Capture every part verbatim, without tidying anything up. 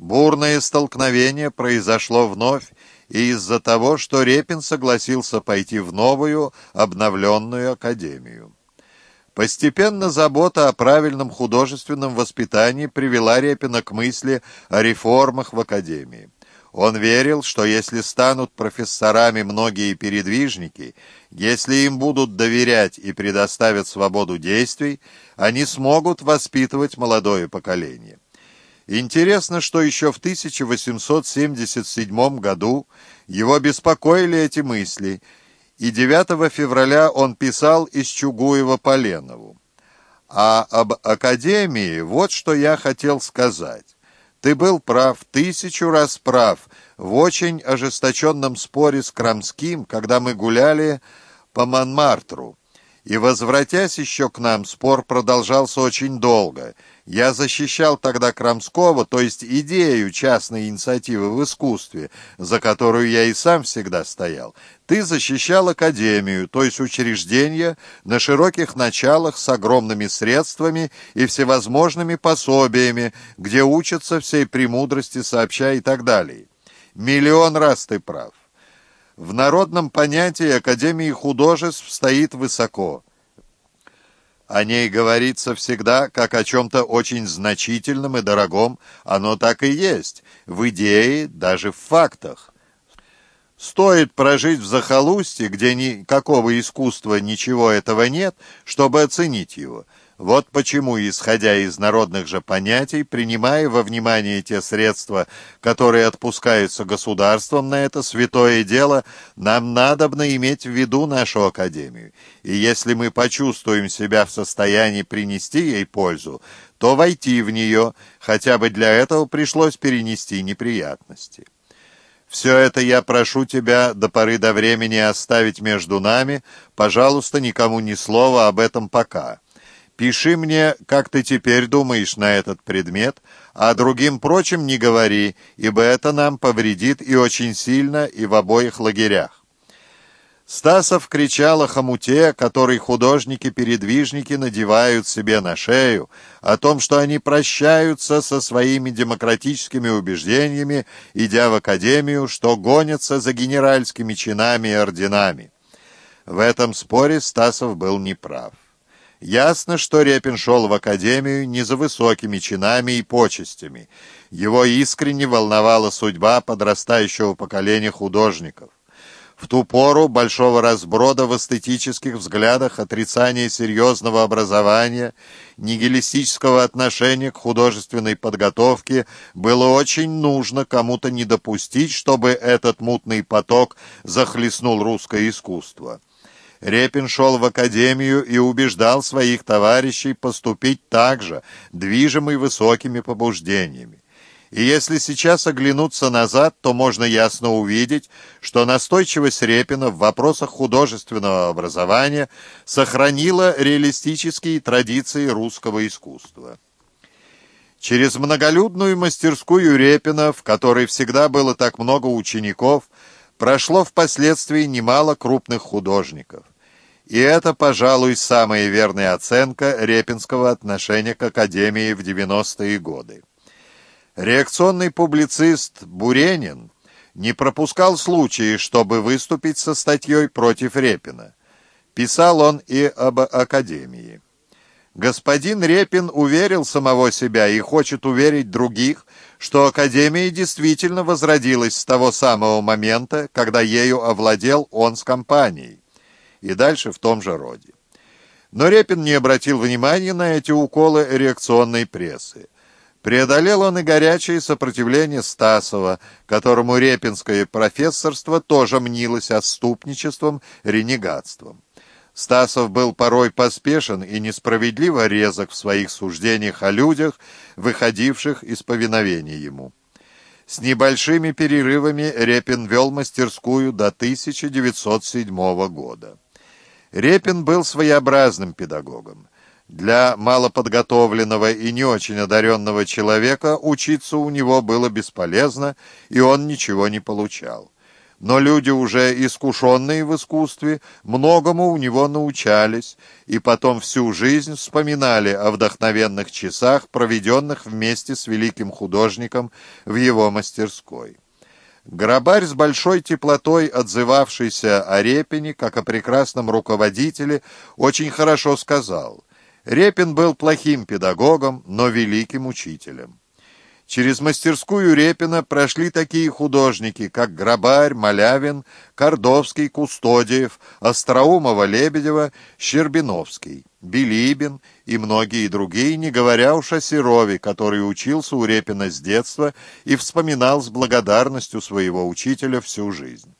Бурное столкновение произошло вновь и из-за того, что Репин согласился пойти в новую, обновленную академию. Постепенно забота о правильном художественном воспитании привела Репина к мысли о реформах в академии. Он верил, что если станут профессорами многие передвижники, если им будут доверять и предоставят свободу действий, они смогут воспитывать молодое поколение. Интересно, что еще в тысяча восемьсот семьдесят седьмом году его беспокоили эти мысли, и девятого февраля он писал из Чугуева Поленову: «А об академии вот что я хотел сказать. Ты был прав, тысячу раз прав, в очень ожесточенном споре с Крамским, когда мы гуляли по Монмартру. И, возвратясь еще к нам, спор продолжался очень долго. Я защищал тогда Крамского, то есть идею частной инициативы в искусстве, за которую я и сам всегда стоял. Ты защищал академию, то есть учреждение на широких началах с огромными средствами и всевозможными пособиями, где учатся всей премудрости сообща и так далее. Миллион раз ты прав. В народном понятии Академии художеств стоит высоко. О ней говорится всегда как о чем-то очень значительном и дорогом. Оно так и есть, в идее, даже в фактах. Стоит прожить в захолустье, где никакого искусства, ничего этого нет, чтобы оценить его. Вот почему, исходя из народных же понятий, принимая во внимание те средства, которые отпускаются государством на это святое дело, нам надобно иметь в виду нашу академию. И если мы почувствуем себя в состоянии принести ей пользу, то войти в нее, хотя бы для этого пришлось перенести неприятности. Все это я прошу тебя до поры до времени оставить между нами, пожалуйста, никому ни слова об этом пока. Пиши мне, как ты теперь думаешь на этот предмет, а другим прочим не говори, ибо это нам повредит и очень сильно, и в обоих лагерях». Стасов кричал о хомуте, который художники-передвижники надевают себе на шею, о том, что они прощаются со своими демократическими убеждениями, идя в академию, что гонятся за генеральскими чинами и орденами. В этом споре Стасов был неправ. Ясно, что Репин шел в академию не за высокими чинами и почестями. Его искренне волновала судьба подрастающего поколения художников. В ту пору большого разброда в эстетических взглядах, отрицания серьезного образования, нигилистического отношения к художественной подготовке было очень нужно кому-то не допустить, чтобы этот мутный поток захлестнул русское искусство. Репин шел в академию и убеждал своих товарищей поступить так же, движимый высокими побуждениями. И если сейчас оглянуться назад, то можно ясно увидеть, что настойчивость Репина в вопросах художественного образования сохранила реалистические традиции русского искусства. Через многолюдную мастерскую Репина, в которой всегда было так много учеников, прошло впоследствии немало крупных художников. И это, пожалуй, самая верная оценка репинского отношения к академии в девяностые годы. Реакционный публицист Буренин не пропускал случая, чтобы выступить со статьей против Репина. Писал он и об академии. Господин Репин уверил самого себя и хочет уверить других, что академия действительно возродилась с того самого момента, когда ею овладел он с компанией. И дальше в том же роде. Но Репин не обратил внимания на эти уколы реакционной прессы. Преодолел он и горячее сопротивление Стасова, которому репинское профессорство тоже мнилось отступничеством, ренегатством. Стасов был порой поспешен и несправедливо резок в своих суждениях о людях, выходивших из повиновения ему. С небольшими перерывами Репин вел мастерскую до тысяча девятьсот седьмого года. Репин был своеобразным педагогом. Для малоподготовленного и не очень одаренного человека учиться у него было бесполезно, и он ничего не получал. но люди, уже искушенные в искусстве, многому у него научались и потом всю жизнь вспоминали о вдохновенных часах, проведенных вместе с великим художником в его мастерской. Грабарь, с большой теплотой отзывавшийся о Репине как о прекрасном руководителе, очень хорошо сказал: «Репин был плохим педагогом, но великим учителем». Через мастерскую Репина прошли такие художники, как Грабарь, Малявин, Кордовский, Кустодиев, Остроумова-Лебедева, Щербиновский, Билибин и многие другие, не говоря уж о Серове, который учился у Репина с детства и вспоминал с благодарностью своего учителя всю жизнь.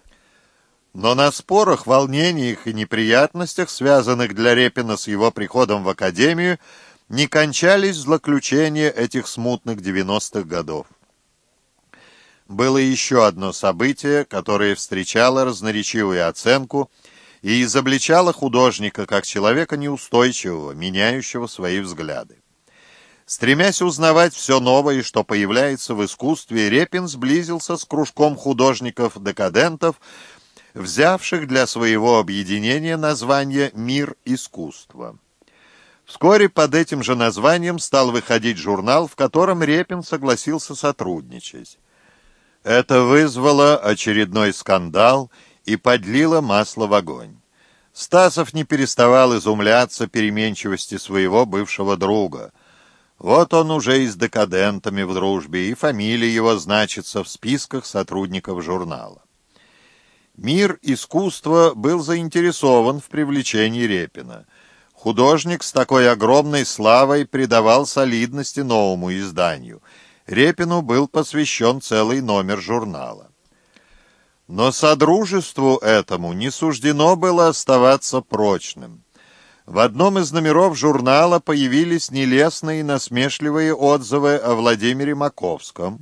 Но на спорах, волнениях и неприятностях, связанных для Репина с его приходом в академию, не кончались злоключения этих смутных девяностых годов. Было еще одно событие, которое встречало разноречивую оценку и изобличало художника как человека неустойчивого, меняющего свои взгляды. Стремясь узнавать все новое, что появляется в искусстве, Репин сблизился с кружком художников-декадентов, взявших для своего объединения название «Мир искусства». Вскоре под этим же названием стал выходить журнал, в котором Репин согласился сотрудничать. Это вызвало очередной скандал и подлило масло в огонь. Стасов не переставал изумляться переменчивости своего бывшего друга. Вот он уже и с декадентами в дружбе, и фамилия его значится в списках сотрудников журнала. Мир искусства был заинтересован в привлечении Репина. Художник с такой огромной славой придавал солидности новому изданию. Репину был посвящен целый номер журнала. Но содружеству этому не суждено было оставаться прочным. В одном из номеров журнала появились нелестные и насмешливые отзывы о Владимире Маковском,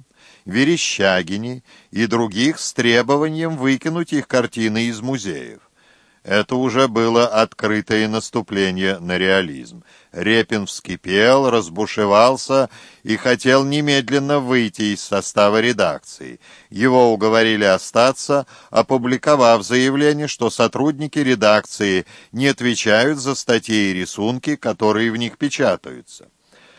Верещагине и других с требованием выкинуть их картины из музеев. Это уже было открытое наступление на реализм. Репин вскипел, разбушевался и хотел немедленно выйти из состава редакции. Его уговорили остаться, опубликовав заявление, что сотрудники редакции не отвечают за статьи и рисунки, которые в них печатаются.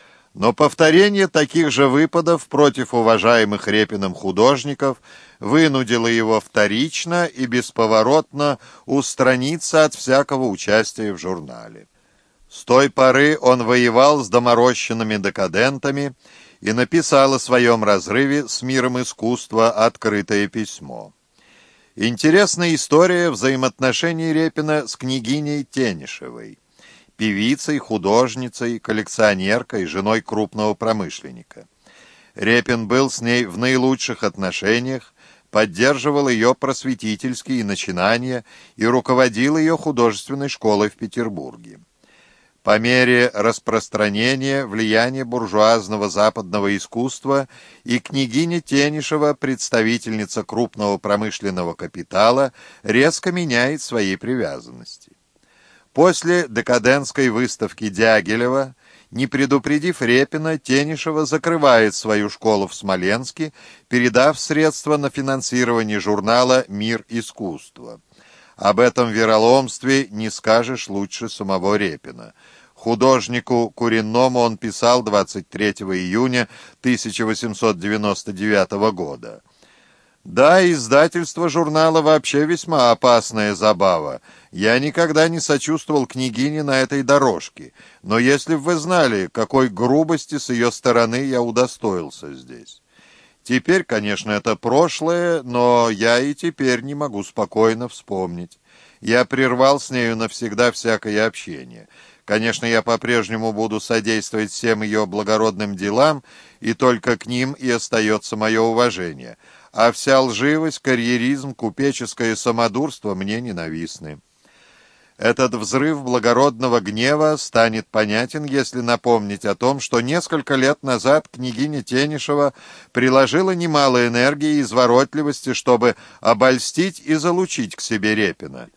Но повторение таких же выпадов против уважаемых Репиным художников вынудило его вторично и бесповоротно устраниться от всякого участия в журнале. С той поры он воевал с доморощенными декадентами и написал о своем разрыве с миром искусства открытое письмо. Интересная история взаимоотношений Репина с княгиней Тенишевой, певицей, художницей, коллекционеркой, женой крупного промышленника. Репин был с ней в наилучших отношениях, поддерживал ее просветительские начинания и руководил ее художественной школой в Петербурге. По мере распространения влияния буржуазного западного искусства и княгиня Тенишева, представительница крупного промышленного капитала, резко меняет свои привязанности. После декадентской выставки Дягилева, не предупредив Репина, Тенишева закрывает свою школу в Смоленске, передав средства на финансирование журнала «Мир искусства». Об этом вероломстве не скажешь лучше самого Репина. Художнику Куренному он писал двадцать третьего июня тысяча восемьсот девяносто девятого года. Да, издательство журнала вообще весьма опасная забава. Я никогда не сочувствовал княгине на этой дорожке, но если бы вы знали, какой грубости с ее стороны я удостоился здесь. Теперь, конечно, это прошлое, но я и теперь не могу спокойно вспомнить. Я прервал с нею навсегда всякое общение. Конечно, я по-прежнему буду содействовать всем ее благородным делам, и только к ним и остается мое уважение. А вся лживость, карьеризм, купеческое самодурство мне ненавистны. Этот взрыв благородного гнева станет понятен, если напомнить о том, что несколько лет назад княгиня Тенишева приложила немало энергии и изворотливости, чтобы обольстить и залучить к себе Репина.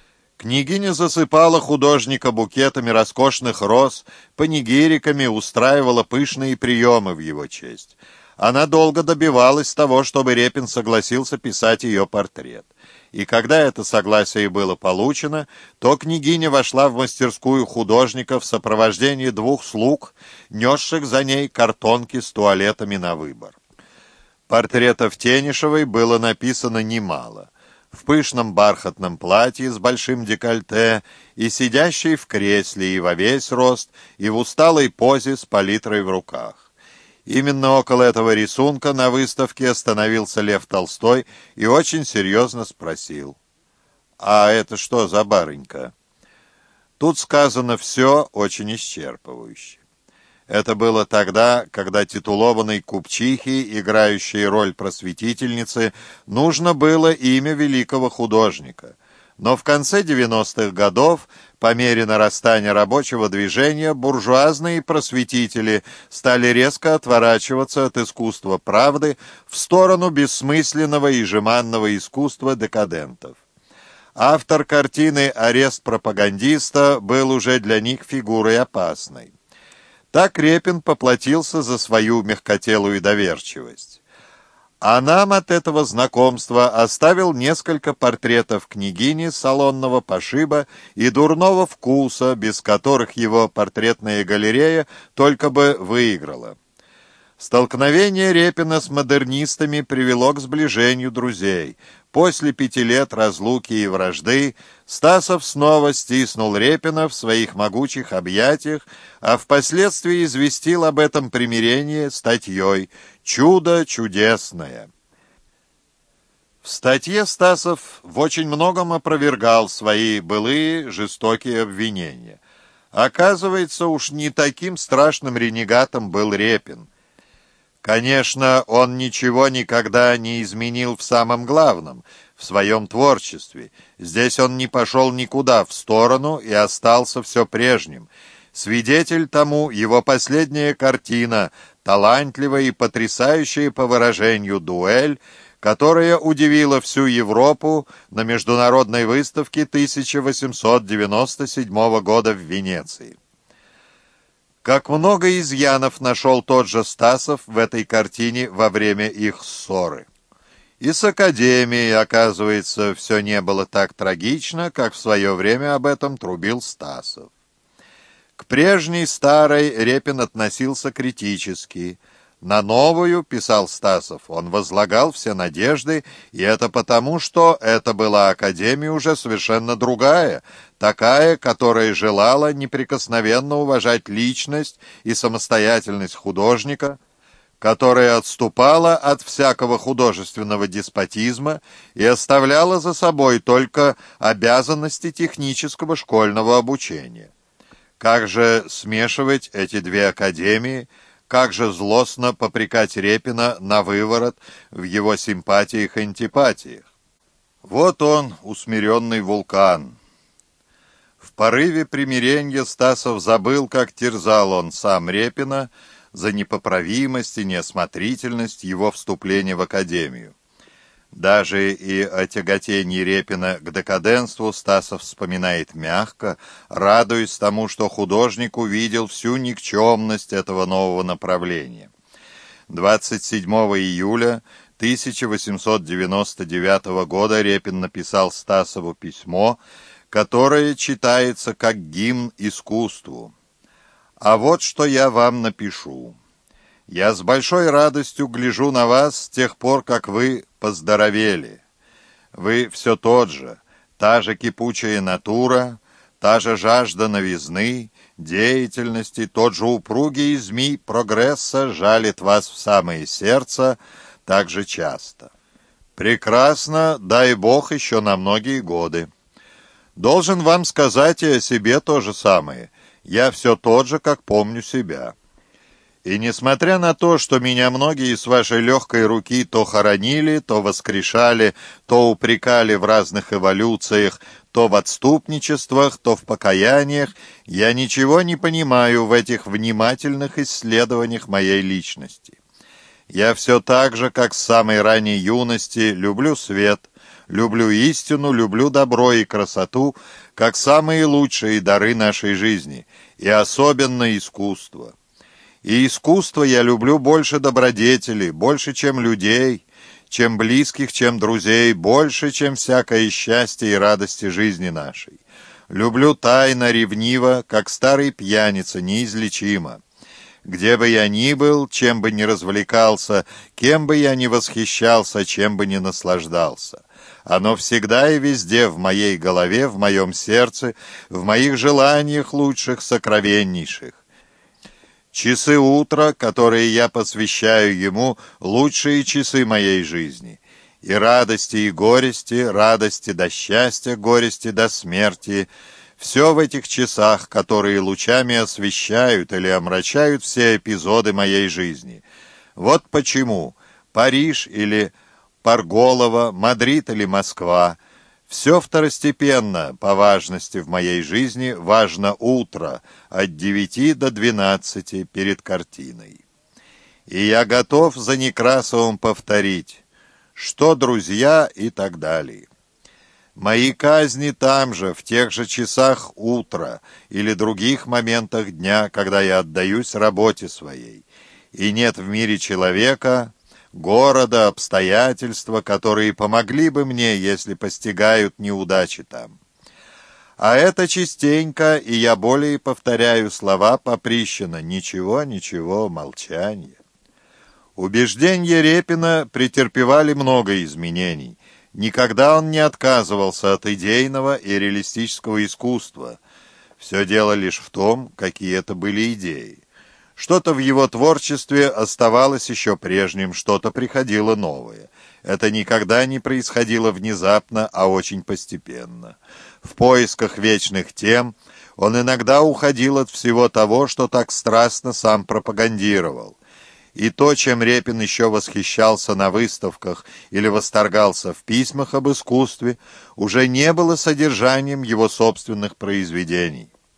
Княгиня засыпала художника букетами роскошных роз, панигириками, устраивала пышные приемы в его честь. Она долго добивалась того, чтобы Репин согласился писать ее портрет. И когда это согласие было получено, то княгиня вошла в мастерскую художника в сопровождении двух слуг, несших за ней картонки с туалетами на выбор. Портретов Тенишевой было написано немало. В пышном бархатном платье с большим декольте, и сидящей в кресле и во весь рост, и в усталой позе с палитрой в руках. Именно около этого рисунка на выставке остановился Лев Толстой и очень серьезно спросил: «А это что за барынька?» Тут сказано все очень исчерпывающе. Это было тогда, когда титулованной купчихе, играющей роль просветительницы, нужно было имя великого художника. Но в конце девяностых годов, по мере нарастания рабочего движения, буржуазные просветители стали резко отворачиваться от искусства правды в сторону бессмысленного и жеманного искусства декадентов. Автор картины «Арест пропагандиста» был уже для них фигурой опасной. Так Репин поплатился за свою мягкотелую доверчивость. А нам от этого знакомства оставил несколько портретов княгини салонного пошиба и дурного вкуса, без которых его портретная галерея только бы выиграла. Столкновение Репина с модернистами привело к сближению друзей. После пяти лет разлуки и вражды Стасов снова стиснул Репина в своих могучих объятиях, а впоследствии известил об этом примирении статьей «Чудо чудесное». В статье Стасов в очень многом опровергал свои былые жестокие обвинения. Оказывается, уж не таким страшным ренегатом был Репин. Конечно, он ничего никогда не изменил в самом главном, в своем творчестве. Здесь он не пошел никуда в сторону и остался все прежним. Свидетель тому его последняя картина, талантливая и потрясающая по выражению «Дуэль», которая удивила всю Европу на международной выставке тысяча восемьсот девяносто седьмого года в Венеции. Как много изъянов нашел тот же Стасов в этой картине во время их ссоры. И с Академией, оказывается, все не было так трагично, как в свое время об этом трубил Стасов. К прежней старой Репин относился критически. На новую, писал Стасов, он возлагал все надежды, и это потому, что это была Академия уже совершенно другая, такая, которая желала неприкосновенно уважать личность и самостоятельность художника, которая отступала от всякого художественного деспотизма и оставляла за собой только обязанности технического школьного обучения. Как же смешивать эти две академии? Как же злостно попрекать Репина на выворот в его симпатиях и антипатиях? Вот он, усмиренный вулкан. В порыве примирения Стасов забыл, как терзал он сам Репина за непоправимость и неосмотрительность его вступления в Академию. Даже и о тяготении Репина к декаденству Стасов вспоминает мягко, радуясь тому, что художник увидел всю никчемность этого нового направления. двадцать седьмого июля тысяча восемьсот девяносто девятого года Репин написал Стасову письмо, которое читается как гимн искусству. «А вот что я вам напишу. Я с большой радостью гляжу на вас с тех пор, как вы поздоровели. Вы все тот же, та же кипучая натура, та же жажда новизны, деятельности, тот же упругий змей прогресса жалит вас в самое сердце так же часто. Прекрасно, дай Бог, еще на многие годы. Должен вам сказать и о себе то же самое. Я все тот же, как помню себя. И несмотря на то, что меня многие с вашей легкой руки то хоронили, то воскрешали, то упрекали в разных эволюциях, то в отступничествах, то в покаяниях, я ничего не понимаю в этих внимательных исследованиях моей личности. Я все так же, как с самой ранней юности, люблю свет, люблю истину, люблю добро и красоту, как самые лучшие дары нашей жизни, и особенно искусство. И искусство я люблю больше добродетели, больше, чем людей, чем близких, чем друзей, больше, чем всякое счастье и радости жизни нашей. Люблю тайно, ревниво, как старый пьяница, неизлечимо. Где бы я ни был, чем бы ни развлекался, кем бы я ни восхищался, чем бы ни наслаждался. Оно всегда и везде в моей голове, в моем сердце, в моих желаниях лучших, сокровеннейших. Часы утра, которые я посвящаю ему, лучшие часы моей жизни. И радости, и горести, радости до счастья, горести до смерти — все в этих часах, которые лучами освещают или омрачают все эпизоды моей жизни. Вот почему Париж или Парголово, Мадрид или Москва — все второстепенно по важности в моей жизни, важно утро от девяти до двенадцати перед картиной. И я готов за Некрасовым повторить, что друзья и так далее. Мои казни там же, в тех же часах утра или других моментах дня, когда я отдаюсь работе своей. И нет в мире человека, города, обстоятельства, которые помогли бы мне, если постигают неудачи там. А это частенько, и я более повторяю слова Поприщина: «Ничего, ничего, молчание». Убеждения Репина претерпевали много изменений. Никогда он не отказывался от идейного и реалистического искусства. Все дело лишь в том, какие это были идеи. Что-то в его творчестве оставалось еще прежним, что-то приходило новое. Это никогда не происходило внезапно, а очень постепенно. В поисках вечных тем он иногда уходил от всего того, что так страстно сам пропагандировал. И то, чем Репин еще восхищался на выставках или восторгался в письмах об искусстве, уже не было содержанием его собственных произведений.